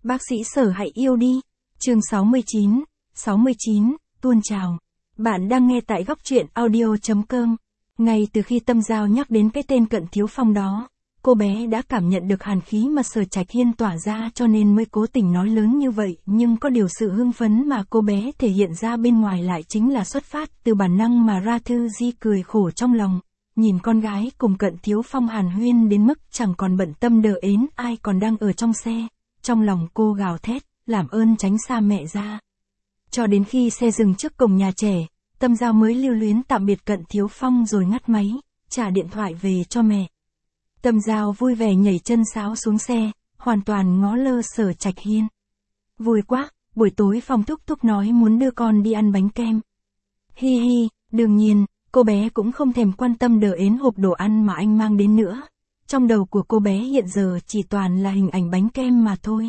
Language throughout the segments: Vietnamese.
Bác sĩ Sở hãy yêu đi. Chương 69, tuôn trào. Bạn đang nghe tại góc truyện audio.com. Ngay từ khi Tâm Giao nhắc đến cái tên Cận Thiếu Phong đó, cô bé đã cảm nhận được hàn khí mà Sở Trạch Hiên tỏa ra cho nên mới cố tình nói lớn như vậy, nhưng có điều sự hưng phấn mà cô bé thể hiện ra bên ngoài lại chính là xuất phát từ bản năng mà ra. Thư Di cười khổ trong lòng, nhìn con gái cùng Cận Thiếu Phong hàn huyên đến mức chẳng còn bận tâm đờ ến ai còn đang ở trong xe. Trong lòng cô gào thét, làm ơn tránh xa mẹ ra. Cho đến khi xe dừng trước cổng nhà trẻ, Tâm Giao mới lưu luyến tạm biệt Cận Thiếu Phong rồi ngắt máy, trả điện thoại về cho mẹ. Tâm Giao vui vẻ nhảy chân sáo xuống xe, hoàn toàn ngó lơ Sở Trạch Hiên. Vui quá, buổi tối Phong thúc thúc nói muốn đưa con đi ăn bánh kem. Hi hi, đương nhiên, cô bé cũng không thèm quan tâm đờ ến hộp đồ ăn mà anh mang đến nữa. Trong đầu của cô bé hiện giờ chỉ toàn là hình ảnh bánh kem mà thôi.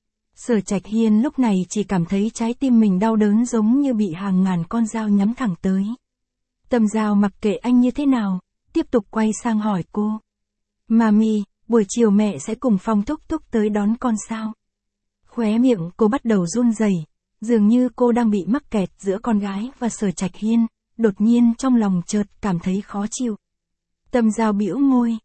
Sở Trạch Hiên lúc này chỉ cảm thấy trái tim mình đau đớn giống như bị hàng ngàn con dao nhắm thẳng tới. Tâm Giao mặc kệ anh như thế nào, tiếp tục quay sang hỏi cô. Mami, buổi chiều mẹ sẽ cùng Phong thúc thúc tới đón con sao? Khóe miệng cô bắt đầu run rẩy, dường như cô đang bị mắc kẹt giữa con gái và Sở Trạch Hiên, đột nhiên trong lòng chợt cảm thấy khó chịu. Tâm Giao bĩu môi,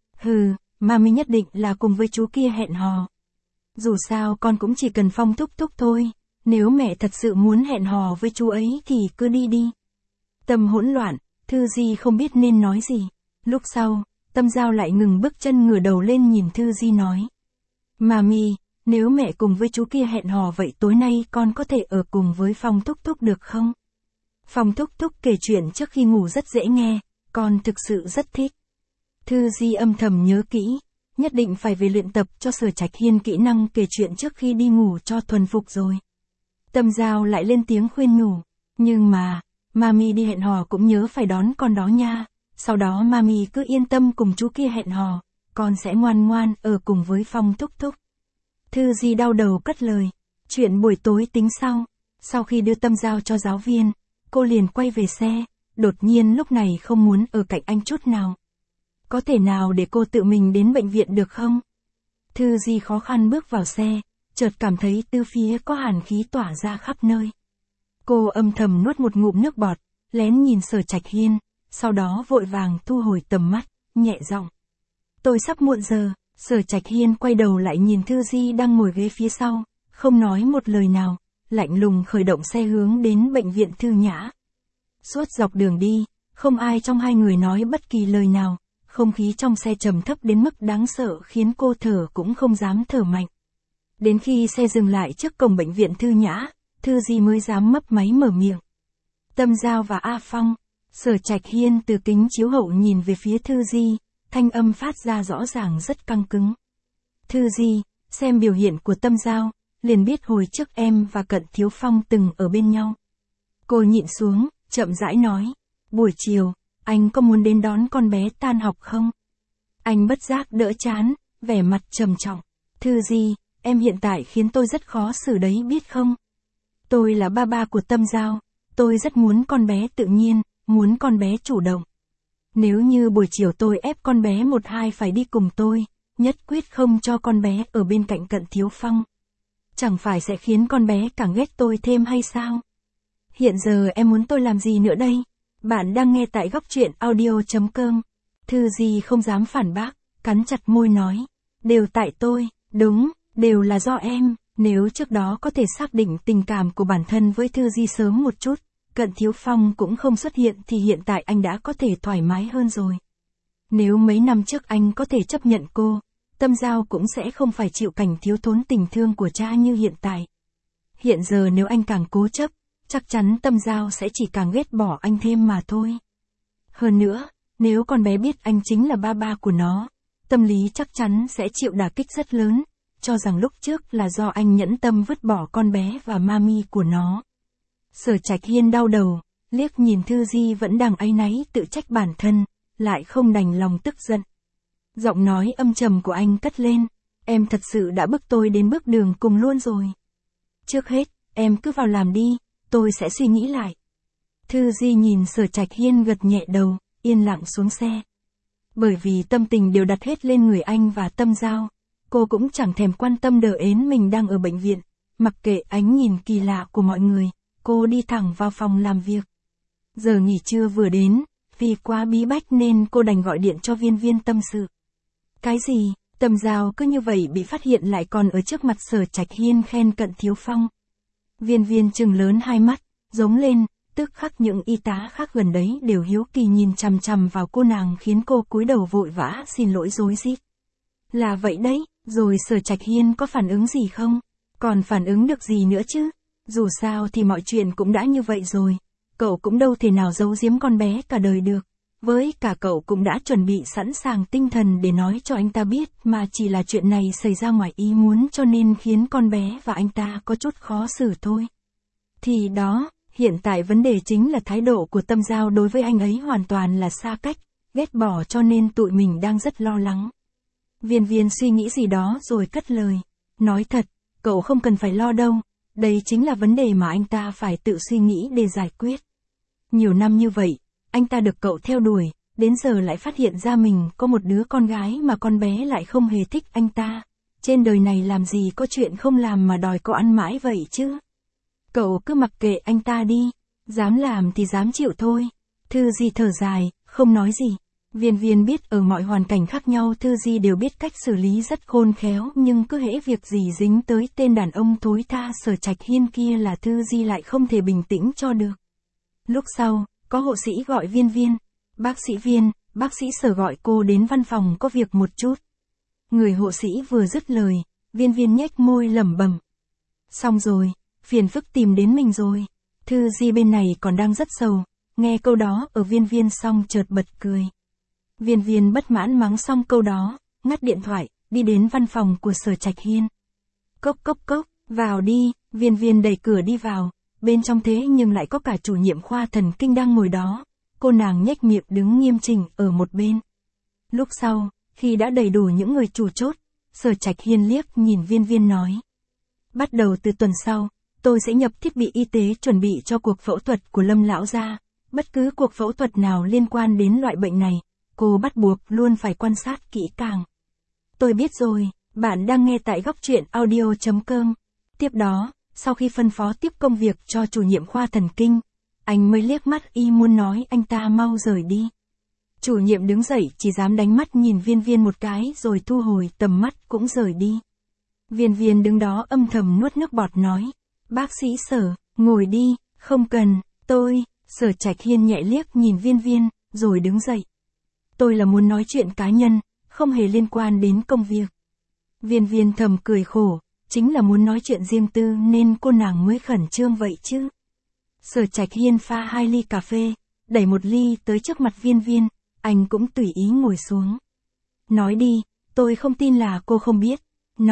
mami nhất định là cùng với chú kia hẹn hò. Dù sao con cũng chỉ cần Phong thúc thúc thôi, nếu mẹ thật sự muốn hẹn hò với chú ấy thì cứ đi đi. Tâm hỗn loạn, Thư Di không biết nên nói gì. Lúc sau, Tâm Giao lại ngừng bước chân ngửa đầu lên nhìn Thư Di nói. Mami, nếu mẹ cùng với chú kia hẹn hò vậy tối nay con có thể ở cùng với Phong thúc thúc được không? Phong thúc thúc kể chuyện trước khi ngủ rất dễ nghe, con thực sự rất thích. Thư Di âm thầm nhớ kỹ, nhất định phải về luyện tập cho Sở Trạch Hiên kỹ năng kể chuyện trước khi đi ngủ cho thuần phục rồi. Tâm Giao lại lên tiếng khuyên nhủ, nhưng mà, mami đi hẹn hò cũng nhớ phải đón con đó nha, sau đó mami cứ yên tâm cùng chú kia hẹn hò, con sẽ ngoan ngoan ở cùng với Phong thúc thúc. Thư Di đau đầu cất lời, chuyện buổi tối tính sau. Sau khi đưa Tâm Giao cho giáo viên, cô liền quay về xe, đột nhiên lúc này không muốn ở cạnh anh chút nào. Có thể nào để cô tự mình đến bệnh viện được không? Thư Di khó khăn bước vào xe, chợt cảm thấy từ phía có hàn khí tỏa ra khắp nơi. Cô âm thầm nuốt một ngụm nước bọt, lén nhìn Sở Trạch Hiên, sau đó vội vàng thu hồi tầm mắt, nhẹ giọng. Tôi sắp muộn giờ. Sở Trạch Hiên quay đầu lại nhìn Thư Di đang ngồi ghế phía sau, không nói một lời nào, lạnh lùng khởi động xe hướng đến bệnh viện Thư Nhã. Suốt dọc đường đi, không ai trong hai người nói bất kỳ lời nào, không khí trong xe trầm thấp đến mức đáng sợ khiến cô thở cũng không dám thở mạnh. Đến khi xe dừng lại trước cổng bệnh viện Thư Nhã, Thư Di mới dám mấp máy mở miệng. Tâm Giao và A Phong. Sở Trạch Hiên từ kính chiếu hậu nhìn về phía Thư Di, thanh âm phát ra rõ ràng rất căng cứng. Thư Di, xem biểu hiện của Tâm Giao, liền biết hồi trước em và Cận Thiếu Phong từng ở bên nhau. Cô nhịn xuống, chậm rãi nói, buổi chiều, anh có muốn đến đón con bé tan học không? Anh bất giác đỡ chán, vẻ mặt trầm trọng. Thư Di, em hiện tại khiến tôi rất khó xử đấy biết không? Tôi là ba của Tâm Giao, tôi rất muốn con bé tự nhiên, muốn con bé chủ động. Nếu như buổi chiều tôi ép con bé một hai phải đi cùng tôi, nhất quyết không cho con bé ở bên cạnh Cận Thiếu Phong. Chẳng phải sẽ khiến con bé càng ghét tôi thêm hay sao? Hiện giờ em muốn tôi làm gì nữa đây? Bạn đang nghe tại góc truyện audio.com. Thư Di không dám phản bác, cắn chặt môi nói. Đều tại tôi, đúng, đều là do em. Nếu trước đó có thể xác định tình cảm của bản thân với Thư Di sớm một chút, Cận Thiếu Phong cũng không xuất hiện thì hiện tại anh đã có thể thoải mái hơn rồi. Nếu mấy năm trước anh có thể chấp nhận cô, Tâm Giao cũng sẽ không phải chịu cảnh thiếu thốn tình thương của cha như hiện tại. Hiện giờ nếu anh càng cố chấp, chắc chắn Tâm Giao sẽ chỉ càng ghét bỏ anh thêm mà thôi. Hơn nữa, nếu con bé biết anh chính là ba của nó, tâm lý chắc chắn sẽ chịu đả kích rất lớn, cho rằng lúc trước là do anh nhẫn tâm vứt bỏ con bé và mami của nó. Sở Trạch Hiên đau đầu, liếc nhìn Thư Di vẫn đang áy náy tự trách bản thân, lại không đành lòng tức giận. Giọng nói âm trầm của anh cất lên, em thật sự đã bức tôi đến bước đường cùng luôn rồi. Trước hết, em cứ vào làm đi, tôi sẽ suy nghĩ lại. Thư Di nhìn Sở Trạch Hiên gật nhẹ đầu, yên lặng xuống xe. Bởi vì tâm tình đều đặt hết lên người anh và Tâm Giao, Cô cũng chẳng thèm quan tâm đờ ến mình đang ở bệnh viện, mặc kệ ánh nhìn kỳ lạ của mọi người, cô đi thẳng vào phòng làm việc. Giờ nghỉ trưa vừa đến, vì quá bí bách nên cô đành gọi điện cho Viên Viên tâm sự. Cái gì, Tâm Giao cứ như vậy bị phát hiện lại còn ở trước mặt Sở Trạch Hiên khen Cận Thiếu Phong. Viên Viên trừng lớn hai mắt, giống lên, tức khắc những y tá khác gần đấy đều hiếu kỳ nhìn chằm chằm vào cô nàng khiến cô cúi đầu vội vã xin lỗi rối rít. Là vậy đấy, rồi Sở Trạch Hiên có phản ứng gì không? Còn phản ứng được gì nữa chứ? Dù sao thì mọi chuyện cũng đã như vậy rồi, cậu cũng đâu thể nào giấu giếm con bé cả đời được. Với cả cậu cũng đã chuẩn bị sẵn sàng tinh thần để nói cho anh ta biết mà chỉ là chuyện này xảy ra ngoài ý muốn cho nên khiến con bé và anh ta có chút khó xử thôi. Thì đó, hiện tại vấn đề chính là thái độ của Tâm Giao đối với anh ấy hoàn toàn là xa cách, ghét bỏ cho nên tụi mình đang rất lo lắng. Viên Viên suy nghĩ gì đó rồi cất lời. Nói thật, cậu không cần phải lo đâu, đây chính là vấn đề mà anh ta phải tự suy nghĩ để giải quyết. Nhiều năm như vậy, anh ta được cậu theo đuổi, đến giờ lại phát hiện ra mình có một đứa con gái mà con bé lại không hề thích anh ta. Trên đời này làm gì có chuyện không làm mà đòi có ăn mãi vậy chứ. Cậu cứ mặc kệ anh ta đi, dám làm thì dám chịu thôi. Thư Di thở dài, không nói gì. Viên Viên biết ở mọi hoàn cảnh khác nhau Thư Di đều biết cách xử lý rất khôn khéo nhưng cứ hễ việc gì dính tới tên đàn ông thối tha Sở Trạch Hiên kia là Thư Di lại không thể bình tĩnh cho được. Lúc sau, có hộ sĩ gọi Viên Viên. Bác sĩ Viên, bác sĩ Sở gọi cô đến văn phòng có việc một chút. Người hộ sĩ vừa dứt lời, Viên Viên nhếch môi lẩm bẩm. Xong rồi, phiền phức tìm đến mình rồi. Thư Di bên này còn đang rất sầu, nghe câu đó ở Viên Viên xong chợt bật cười. Viên Viên bất mãn mắng xong câu đó, ngắt điện thoại, đi đến văn phòng của Sở Trạch Hiên. Cốc cốc cốc, vào đi, Viên Viên đẩy cửa đi vào, bên trong thế nhưng lại có cả chủ nhiệm khoa thần kinh đang ngồi đó. Cô nàng nhếch miệng đứng nghiêm chỉnh ở một bên. Lúc sau, khi đã đầy đủ những người chủ chốt, Sở Trạch Hiên liếc nhìn Viên Viên nói. Bắt đầu từ tuần sau, tôi sẽ nhập thiết bị y tế chuẩn bị cho cuộc phẫu thuật của Lâm lão gia. Bất cứ cuộc phẫu thuật nào liên quan đến loại bệnh này, cô bắt buộc luôn phải quan sát kỹ càng. Tôi biết rồi, bạn đang nghe tại góc truyện audio.com. Tiếp đó, sau khi phân phó tiếp công việc cho chủ nhiệm khoa thần kinh, anh mới liếc mắt y muốn nói anh ta mau rời đi. Chủ nhiệm đứng dậy chỉ dám đánh mắt nhìn Viên Viên một cái rồi thu hồi tầm mắt cũng rời đi. Viên Viên đứng đó âm thầm nuốt nước bọt nói. Bác sĩ Sở, ngồi đi, không cần, tôi. Sở Trạch Hiên nhẹ liếc nhìn Viên Viên, rồi đứng dậy. Tôi là muốn nói chuyện cá nhân, không hề liên quan đến công việc. Viên Viên thầm cười khổ, chính là muốn nói chuyện riêng tư nên cô nàng mới khẩn trương vậy chứ. Sở Trạch Hiên pha 2 ly cà phê, đẩy một ly tới trước mặt Viên Viên, anh cũng tùy ý ngồi xuống. Nói đi, tôi không tin là cô không biết.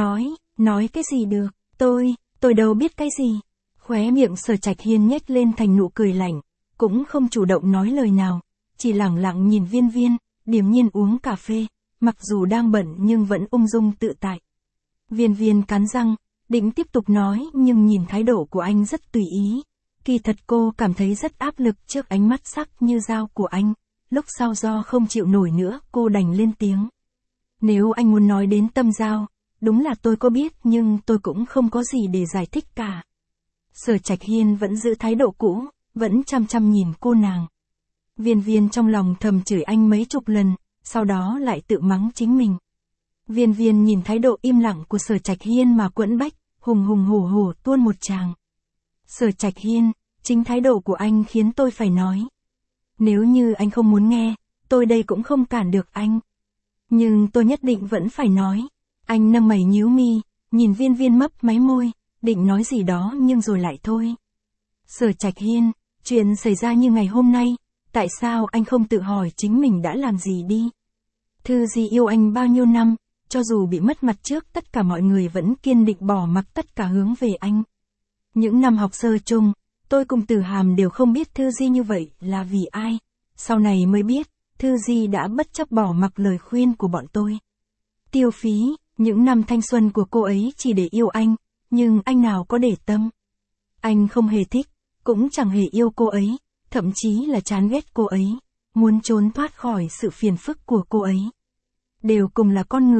Nói cái gì được, tôi đâu biết cái gì. Khóe miệng Sở Trạch Hiên nhếch lên thành nụ cười lạnh, cũng không chủ động nói lời nào, chỉ lẳng lặng nhìn Viên Viên, điềm nhiên uống cà phê, mặc dù đang bận nhưng vẫn ung dung tự tại. Viên Viên cắn răng, định tiếp tục nói nhưng nhìn thái độ của anh rất tùy ý. Kỳ thật cô cảm thấy rất áp lực trước ánh mắt sắc như dao của anh, lúc sau do không chịu nổi nữa cô đành lên tiếng. Nếu anh muốn nói đến Tâm Giao, đúng là tôi có biết nhưng tôi cũng không có gì để giải thích cả. Sở Trạch Hiên vẫn giữ thái độ cũ, vẫn chăm chăm nhìn cô nàng. Viên Viên trong lòng thầm chửi anh mấy chục lần, sau đó lại tự mắng chính mình. Viên Viên nhìn thái độ im lặng của Sở Trạch Hiên mà quẫn bách, hùng hùng hổ hổ tuôn một tràng. Sở Trạch Hiên, chính thái độ của anh khiến tôi phải nói. Nếu như anh không muốn nghe, tôi đây cũng không cản được anh. Nhưng tôi nhất định vẫn phải nói. Anh nâng mày nhíu mi, nhìn Viên Viên mấp máy môi, định nói gì đó nhưng rồi lại thôi. Sở Trạch Hiên, chuyện xảy ra như ngày hôm nay, tại sao anh không tự hỏi chính mình đã làm gì đi? Thư Di yêu anh bao nhiêu năm, cho dù bị mất mặt trước tất cả mọi người vẫn kiên định bỏ mặc tất cả hướng về anh. Những năm học sơ chung, tôi cùng Từ Hàm đều không biết Thư Di như vậy là vì ai. Sau này mới biết, Thư Di đã bất chấp bỏ mặc lời khuyên của bọn tôi. Tiêu phí, những năm thanh xuân của cô ấy chỉ để yêu anh, nhưng anh nào có để tâm. Anh không hề thích, cũng chẳng hề yêu cô ấy, thậm chí là chán ghét cô ấy, muốn trốn thoát khỏi sự phiền phức của cô ấy. Đều cùng là con người,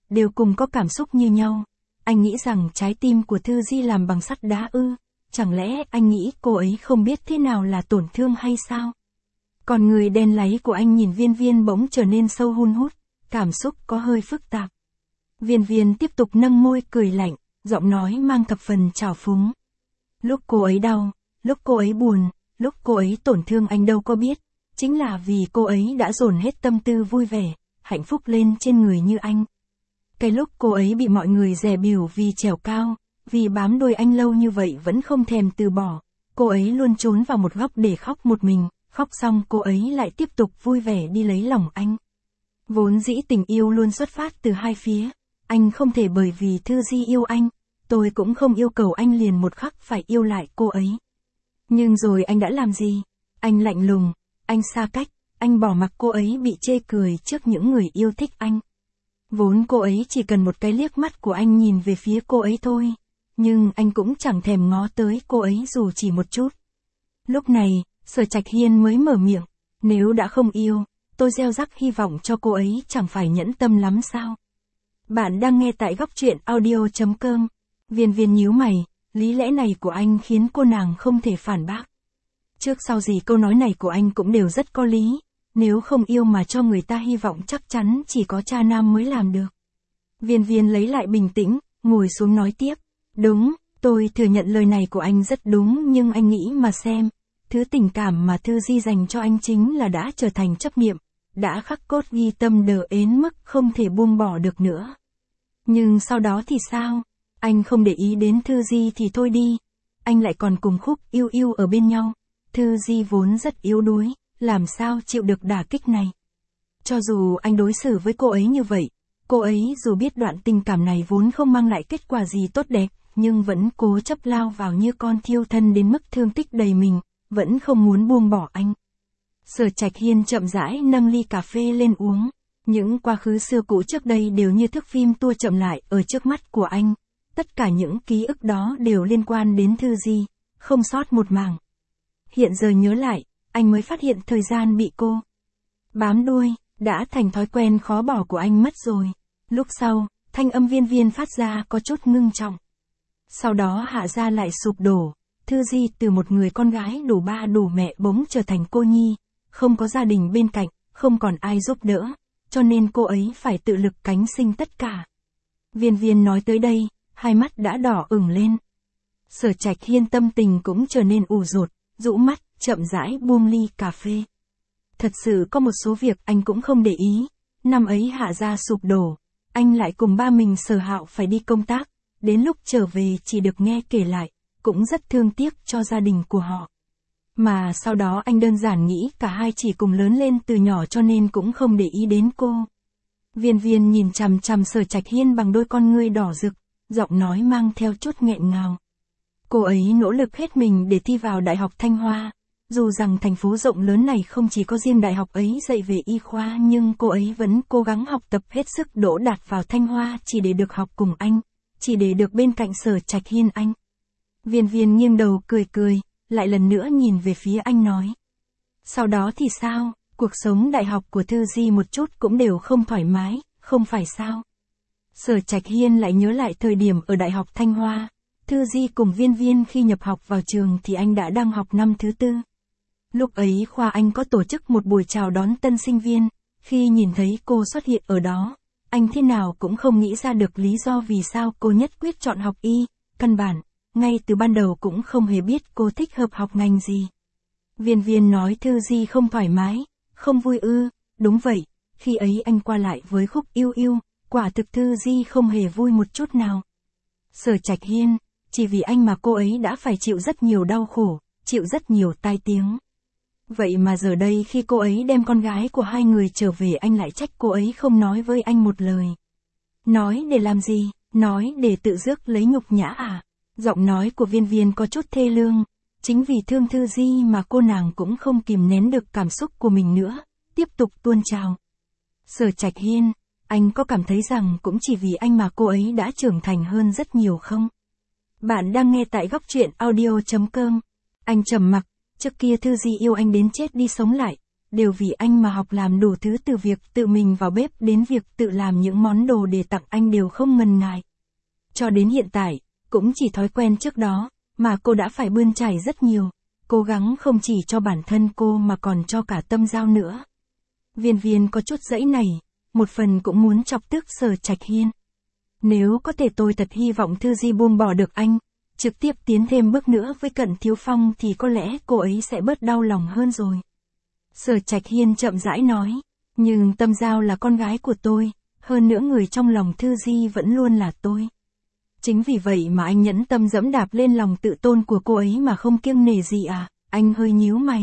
đều cùng có cảm xúc như nhau. Anh nghĩ rằng trái tim của Thư Di làm bằng sắt đá ư, chẳng lẽ anh nghĩ cô ấy không biết thế nào là tổn thương hay sao? Còn người đen láy của anh nhìn Viên Viên bỗng trở nên sâu hun hút, cảm xúc có hơi phức tạp. Viên Viên tiếp tục nâng môi cười lạnh, giọng nói mang thập phần trào phúng. Lúc cô ấy đau, lúc cô ấy buồn, lúc cô ấy tổn thương anh đâu có biết, chính là vì cô ấy đã dồn hết tâm tư vui vẻ, hạnh phúc lên trên người như anh. Cái lúc cô ấy bị mọi người dè bỉu vì trèo cao, vì bám đuôi anh lâu như vậy vẫn không thèm từ bỏ, cô ấy luôn trốn vào một góc để khóc một mình, khóc xong cô ấy lại tiếp tục vui vẻ đi lấy lòng anh. Vốn dĩ tình yêu luôn xuất phát từ hai phía, anh không thể bởi vì Thư Di yêu anh, tôi cũng không yêu cầu anh liền một khắc phải yêu lại cô ấy. Nhưng rồi anh đã làm gì? Anh lạnh lùng, anh xa cách, anh bỏ mặc cô ấy bị chê cười trước những người yêu thích anh. Vốn cô ấy chỉ cần một cái liếc mắt của anh nhìn về phía cô ấy thôi, nhưng anh cũng chẳng thèm ngó tới cô ấy dù chỉ một chút. Lúc này, Sở Trạch Hiên mới mở miệng, nếu đã không yêu, tôi gieo rắc hy vọng cho cô ấy chẳng phải nhẫn tâm lắm sao? Bạn đang nghe tại góc truyện audio.com. Viên Viên nhíu mày, lý lẽ này của anh khiến cô nàng không thể phản bác. Trước sau gì câu nói này của anh cũng đều rất có lý, nếu không yêu mà cho người ta hy vọng chắc chắn chỉ có cha nam mới làm được. Viên Viên lấy lại bình tĩnh, ngồi xuống nói tiếp, đúng, tôi thừa nhận lời này của anh rất đúng nhưng anh nghĩ mà xem, thứ tình cảm mà Thư Di dành cho anh chính là đã trở thành chấp niệm, đã khắc cốt ghi tâm đờ đến mức không thể buông bỏ được nữa. Nhưng sau đó thì sao? Anh không để ý đến Thư Di thì thôi đi, anh lại còn cùng Khúc Yêu Yêu ở bên nhau. Thư Di vốn rất yếu đuối, làm sao chịu được đả kích này. Cho dù anh đối xử với cô ấy như vậy, cô ấy dù biết đoạn tình cảm này vốn không mang lại kết quả gì tốt đẹp, nhưng vẫn cố chấp lao vào như con thiêu thân đến mức thương tích đầy mình, vẫn không muốn buông bỏ anh. Sở Trạch Hiên chậm rãi nâng ly cà phê lên uống, những quá khứ xưa cũ trước đây đều như thước phim tua chậm lại ở trước mắt của anh, tất cả những ký ức đó đều liên quan đến Thư Di, không sót một mảng. Hiện giờ nhớ lại, anh mới phát hiện thời gian bị cô bám đuôi, đã thành thói quen khó bỏ của anh mất rồi. Lúc sau, thanh âm Viên Viên phát ra có chút ngưng trọng. Sau đó Hạ Gia lại sụp đổ, Thư Di từ một người con gái đủ ba đủ mẹ bỗng trở thành cô nhi, không có gia đình bên cạnh, không còn ai giúp đỡ, cho nên cô ấy phải tự lực cánh sinh tất cả. Viên Viên nói tới đây, hai mắt đã đỏ ửng lên. Sở Trạch Hiên tâm tình cũng trở nên ủ rột, rũ mắt, chậm rãi buông ly cà phê. Thật sự có một số việc anh cũng không để ý, năm ấy Hạ Gia sụp đổ, anh lại cùng ba mình Sở Hạo phải đi công tác, đến lúc trở về chỉ được nghe kể lại, cũng rất thương tiếc cho gia đình của họ. Mà sau đó anh đơn giản nghĩ cả hai chỉ cùng lớn lên từ nhỏ cho nên cũng không để ý đến cô. Viên Viên nhìn chằm chằm Sở Trạch Hiên bằng đôi con ngươi đỏ rực, giọng nói mang theo chút nghẹn ngào. Cô ấy nỗ lực hết mình để thi vào Đại học Thanh Hoa, dù rằng thành phố rộng lớn này không chỉ có riêng đại học ấy dạy về y khoa nhưng cô ấy vẫn cố gắng học tập hết sức đỗ đạt vào Thanh Hoa chỉ để được học cùng anh, chỉ để được bên cạnh Sở Trạch Hiên anh. Viên Viên nghiêng đầu cười cười, lại lần nữa nhìn về phía anh nói. Sau đó thì sao, cuộc sống đại học của Thư Di một chút cũng đều không thoải mái, không phải sao? Sở Trạch Hiên lại nhớ lại thời điểm ở Đại học Thanh Hoa, Thư Di cùng Viên Viên khi nhập học vào trường thì anh đã đang học năm thứ 4. Lúc ấy khoa anh có tổ chức một buổi chào đón tân sinh viên, khi nhìn thấy cô xuất hiện ở đó, anh thế nào cũng không nghĩ ra được lý do vì sao cô nhất quyết chọn học y, căn bản, ngay từ ban đầu cũng không hề biết cô thích hợp học ngành gì. Viên Viên nói Thư Di không thoải mái, không vui ư, đúng vậy, khi ấy anh qua lại với Khúc Yêu Yêu, quả thực Thư Di không hề vui một chút nào. Sở Trạch Hiên, chỉ vì anh mà cô ấy đã phải chịu rất nhiều đau khổ, chịu rất nhiều tai tiếng. Vậy mà giờ đây khi cô ấy đem con gái của hai người trở về anh lại trách cô ấy không nói với anh một lời. Nói để làm gì, nói để tự rước lấy nhục nhã à? Giọng nói của Viên Viên có chút thê lương, chính vì thương Thư Di mà cô nàng cũng không kìm nén được cảm xúc của mình nữa, tiếp tục tuôn trào. Sở Trạch Hiên, anh có cảm thấy rằng cũng chỉ vì anh mà cô ấy đã trưởng thành hơn rất nhiều không? Bạn đang nghe tại góc truyện audio.com. Anh trầm mặc, trước kia Thư Di yêu anh đến chết đi sống lại, đều vì anh mà học làm đủ thứ, từ việc tự mình vào bếp đến việc tự làm những món đồ để tặng anh đều không ngần ngại. Cho đến hiện tại, cũng chỉ thói quen trước đó, mà cô đã phải bươn trải rất nhiều, cố gắng không chỉ cho bản thân cô mà còn cho cả Tâm Giao nữa. Viên Viên có chút dãy nảy, một phần cũng muốn chọc tức Sở Trạch Hiên. Nếu có thể tôi thật hy vọng Thư Di buông bỏ được anh, trực tiếp tiến thêm bước nữa với Cận Thiếu Phong thì có lẽ cô ấy sẽ bớt đau lòng hơn rồi. Sở Trạch Hiên chậm rãi nói, nhưng Tâm Giao là con gái của tôi, hơn nữa người trong lòng Thư Di vẫn luôn là tôi. Chính vì vậy mà anh nhẫn tâm dẫm đạp lên lòng tự tôn của cô ấy mà không kiêng nể gì à? Anh hơi nhíu mày.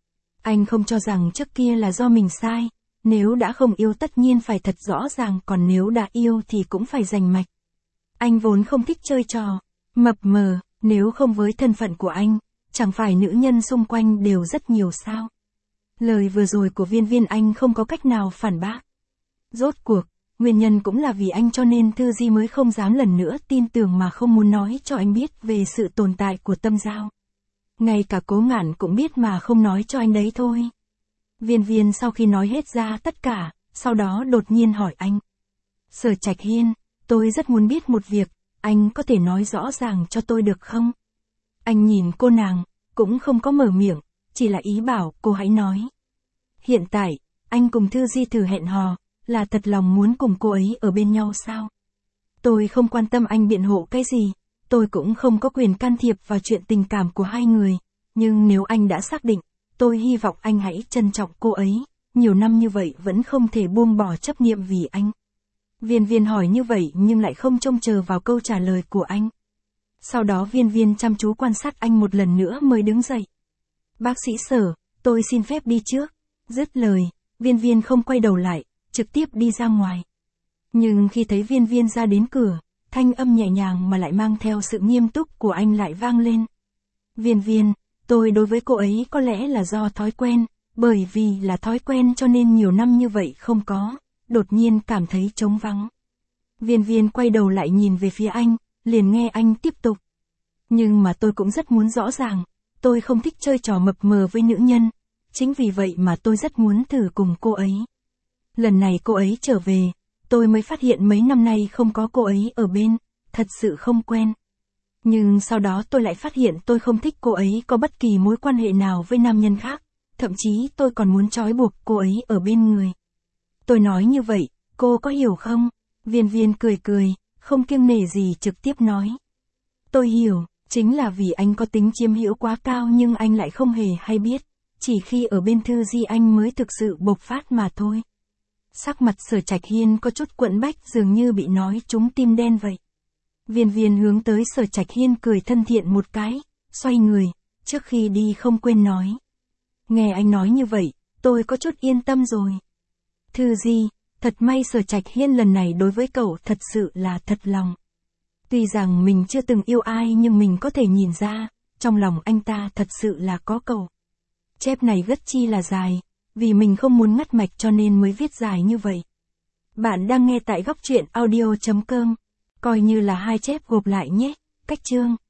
Anh không cho rằng trước kia là do mình sai, nếu đã không yêu tất nhiên phải thật rõ ràng, còn nếu đã yêu thì cũng phải rành mạch. Anh vốn không thích chơi trò mập mờ, nếu không với thân phận của anh, chẳng phải nữ nhân xung quanh đều rất nhiều sao? Lời vừa rồi của Viên Viên anh không có cách nào phản bác. Rốt cuộc, nguyên nhân cũng là vì anh cho nên Thư Di mới không dám lần nữa tin tưởng mà không muốn nói cho anh biết về sự tồn tại của Tâm Giao. Ngay cả Cố Ngạn cũng biết mà không nói cho anh đấy thôi. Viên Viên sau khi nói hết ra tất cả, sau đó đột nhiên hỏi anh. Sở Trạch Hiên, tôi rất muốn biết một việc, anh có thể nói rõ ràng cho tôi được không? Anh nhìn cô nàng, cũng không có mở miệng, chỉ là ý bảo cô hãy nói. Hiện tại, anh cùng Thư Di thử hẹn hò, là thật lòng muốn cùng cô ấy ở bên nhau sao? Tôi không quan tâm anh biện hộ cái gì, tôi cũng không có quyền can thiệp vào chuyện tình cảm của hai người, nhưng nếu anh đã xác định, tôi hy vọng anh hãy trân trọng cô ấy, nhiều năm như vậy vẫn không thể buông bỏ chấp niệm vì anh. Viên Viên hỏi như vậy nhưng lại không trông chờ vào câu trả lời của anh. Sau đó Viên Viên chăm chú quan sát anh một lần nữa mới đứng dậy. Bác sĩ Sở, tôi xin phép đi trước. Dứt lời, Viên Viên không quay đầu lại, trực tiếp đi ra ngoài. Nhưng khi thấy Viên Viên ra đến cửa, thanh âm nhẹ nhàng mà lại mang theo sự nghiêm túc của anh lại vang lên. Viên Viên, tôi đối với cô ấy có lẽ là do thói quen, bởi vì là thói quen cho nên nhiều năm như vậy không có, đột nhiên cảm thấy trống vắng. Viên Viên quay đầu lại nhìn về phía anh, liền nghe anh tiếp tục. Nhưng mà tôi cũng rất muốn rõ ràng, tôi không thích chơi trò mập mờ với nữ nhân, chính vì vậy mà tôi rất muốn thử cùng cô ấy. Lần này cô ấy trở về, tôi mới phát hiện mấy năm nay không có cô ấy ở bên, thật sự không quen. Nhưng sau đó tôi lại phát hiện tôi không thích cô ấy có bất kỳ mối quan hệ nào với nam nhân khác, thậm chí tôi còn muốn trói buộc cô ấy ở bên người. Tôi nói như vậy, cô có hiểu không? Viên Viên cười cười, không kiêng nể gì trực tiếp nói. Tôi hiểu, chính là vì anh có tính chiếm hữu quá cao nhưng anh lại không hề hay biết, chỉ khi ở bên Thư Di anh mới thực sự bộc phát mà thôi. Sắc mặt Sở Trạch Hiên có chút quẫn bách dường như bị nói trúng tim đen vậy. Viên Viên hướng tới Sở Trạch Hiên cười thân thiện một cái, xoay người, trước khi đi không quên nói. Nghe anh nói như vậy, tôi có chút yên tâm rồi. Thư Di, thật may Sở Trạch Hiên lần này đối với cậu thật sự là thật lòng. Tuy rằng mình chưa từng yêu ai nhưng mình có thể nhìn ra, trong lòng anh ta thật sự là có cậu. Chép này rất chi là dài, vì mình không muốn ngắt mạch cho nên mới viết dài như vậy. Bạn đang nghe tại góc truyện audio.com, coi như là hai chép gộp lại nhé, cách chương.